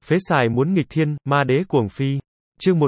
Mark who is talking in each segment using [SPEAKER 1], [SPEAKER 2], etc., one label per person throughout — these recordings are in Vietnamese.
[SPEAKER 1] Phế xài muốn nghịch thiên, ma đế cuồng phi. Chương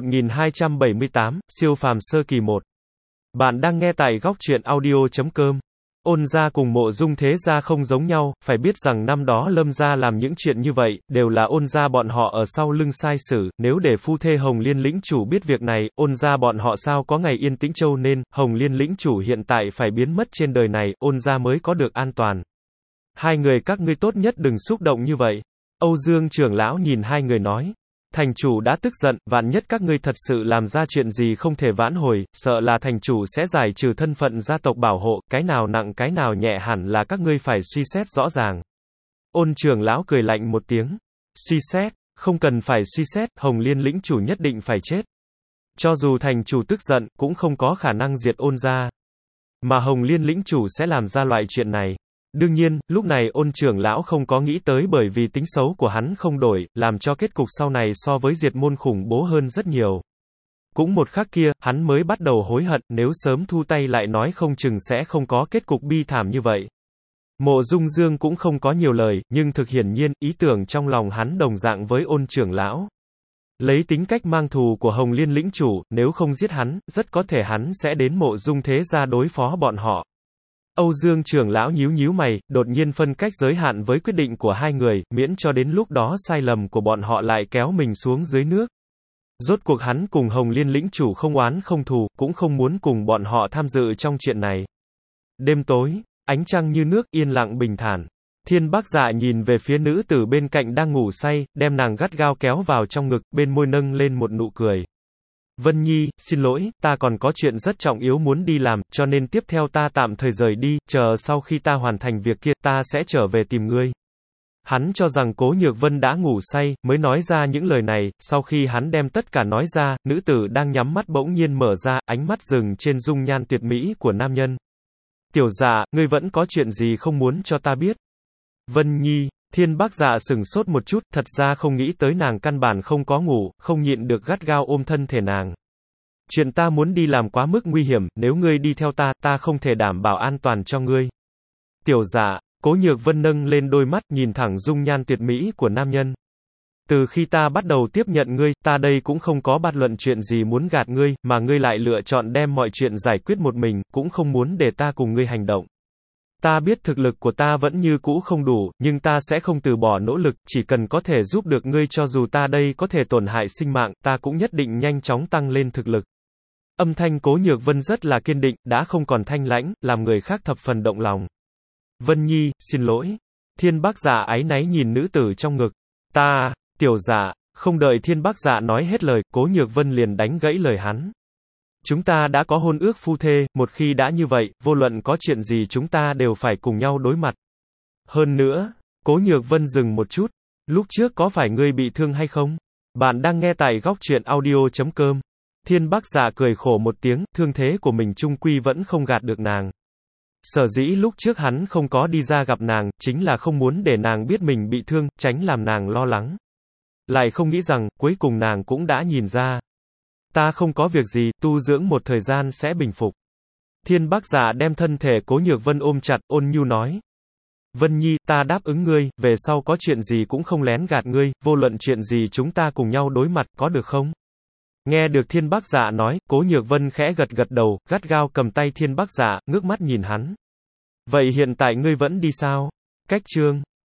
[SPEAKER 1] 1278, siêu phàm sơ kỳ 1. Bạn đang nghe tại góc truyện audio.com. Ôn gia cùng Mộ Dung Thế gia không giống nhau, phải biết rằng năm đó Lâm gia làm những chuyện như vậy, đều là Ôn gia bọn họ ở sau lưng sai sử, nếu để phu thê Hồng Liên lĩnh chủ biết việc này, Ôn gia bọn họ sao có ngày yên tĩnh châu nên, Hồng Liên lĩnh chủ hiện tại phải biến mất trên đời này, Ôn gia mới có được an toàn. Hai người các ngươi tốt nhất đừng xúc động như vậy. Âu Dương trưởng lão nhìn hai người nói. Thành chủ đã tức giận, vạn nhất các ngươi thật sự làm ra chuyện gì không thể vãn hồi, sợ là thành chủ sẽ giải trừ thân phận gia tộc bảo hộ, cái nào nặng cái nào nhẹ hẳn là các ngươi phải suy xét rõ ràng. Ôn trưởng lão cười lạnh một tiếng. Suy xét, không cần phải suy xét, Hồng Liên lĩnh chủ nhất định phải chết. Cho dù thành chủ tức giận, cũng không có khả năng diệt Ôn gia. Mà Hồng Liên lĩnh chủ sẽ làm ra loại chuyện này. Đương nhiên, lúc này Ôn trưởng lão không có nghĩ tới bởi vì tính xấu của hắn không đổi, làm cho kết cục sau này so với diệt môn khủng bố hơn rất nhiều. Cũng một khắc kia, hắn mới bắt đầu hối hận, nếu sớm thu tay lại nói không chừng sẽ không có kết cục bi thảm như vậy. Mộ Dung Dương cũng không có nhiều lời, nhưng thực hiển nhiên, ý tưởng trong lòng hắn đồng dạng với Ôn trưởng lão. Lấy tính cách mang thù của Hồng Liên lĩnh chủ, nếu không giết hắn, rất có thể hắn sẽ đến Mộ Dung Thế gia đối phó bọn họ. Âu Dương trưởng lão nhíu nhíu mày, đột nhiên phân cách giới hạn với quyết định của hai người, miễn cho đến lúc đó sai lầm của bọn họ lại kéo mình xuống dưới nước. Rốt cuộc hắn cùng Hồng Liên lĩnh chủ không oán không thù, cũng không muốn cùng bọn họ tham dự trong chuyện này. Đêm tối, ánh trăng như nước, yên lặng bình thản. Thiên Bắc Dạ nhìn về phía nữ tử bên cạnh đang ngủ say, đem nàng gắt gao kéo vào trong ngực, bên môi nâng lên một nụ cười. Vân Nhi, xin lỗi, ta còn có chuyện rất trọng yếu muốn đi làm, cho nên tiếp theo ta tạm thời rời đi, chờ sau khi ta hoàn thành việc kia, ta sẽ trở về tìm ngươi. Hắn cho rằng Cố Nhược Vân đã ngủ say, mới nói ra những lời này, sau khi hắn đem tất cả nói ra, nữ tử đang nhắm mắt bỗng nhiên mở ra, ánh mắt dừng trên dung nhan tuyệt mỹ của nam nhân. Tiểu Dạ, ngươi vẫn có chuyện gì không muốn cho ta biết? Vân Nhi. Thiên Bắc Dạ sửng sốt một chút, thật ra không nghĩ tới nàng căn bản không có ngủ, không nhịn được gắt gao ôm thân thể nàng. Chuyện ta muốn đi làm quá mức nguy hiểm, nếu ngươi đi theo ta, ta không thể đảm bảo an toàn cho ngươi. Tiểu Dạ, Cố Nhược Vân nâng lên đôi mắt, nhìn thẳng dung nhan tuyệt mỹ của nam nhân. Từ khi ta bắt đầu tiếp nhận ngươi, ta đây cũng không có bàn luận chuyện gì muốn gạt ngươi, mà ngươi lại lựa chọn đem mọi chuyện giải quyết một mình, cũng không muốn để ta cùng ngươi hành động. Ta biết thực lực của ta vẫn như cũ không đủ, nhưng ta sẽ không từ bỏ nỗ lực, chỉ cần có thể giúp được ngươi cho dù ta đây có thể tổn hại sinh mạng, ta cũng nhất định nhanh chóng tăng lên thực lực. Âm thanh Cố Nhược Vân rất là kiên định, đã không còn thanh lãnh, làm người khác thập phần động lòng. Vân Nhi, xin lỗi. Thiên Bắc Dạ áy náy nhìn nữ tử trong ngực. Ta, Tiểu Dạ, không đợi Thiên Bắc Dạ nói hết lời, Cố Nhược Vân liền đánh gãy lời hắn. Chúng ta đã có hôn ước phu thê, một khi đã như vậy, vô luận có chuyện gì chúng ta đều phải cùng nhau đối mặt. Hơn nữa, Cố Nhược Vân dừng một chút. Lúc trước có phải ngươi bị thương hay không? Bạn đang nghe tại góc truyện audio.com. Thiên Bắc Dạ cười khổ một tiếng, thương thế của mình chung quy vẫn không gạt được nàng. Sở dĩ lúc trước hắn không có đi ra gặp nàng, chính là không muốn để nàng biết mình bị thương, tránh làm nàng lo lắng. Lại không nghĩ rằng, cuối cùng nàng cũng đã nhìn ra. Ta không có việc gì, tu dưỡng một thời gian sẽ bình phục. Thiên Bắc Dạ đem thân thể Cố Nhược Vân ôm chặt, ôn nhu nói. Vân Nhi, ta đáp ứng ngươi, về sau có chuyện gì cũng không lén gạt ngươi, vô luận chuyện gì chúng ta cùng nhau đối mặt, có được không? Nghe được Thiên Bắc Dạ nói, Cố Nhược Vân khẽ gật gật đầu, gắt gao cầm tay Thiên Bắc Dạ, ngước mắt nhìn hắn. Vậy hiện tại ngươi vẫn đi sao? Cách chương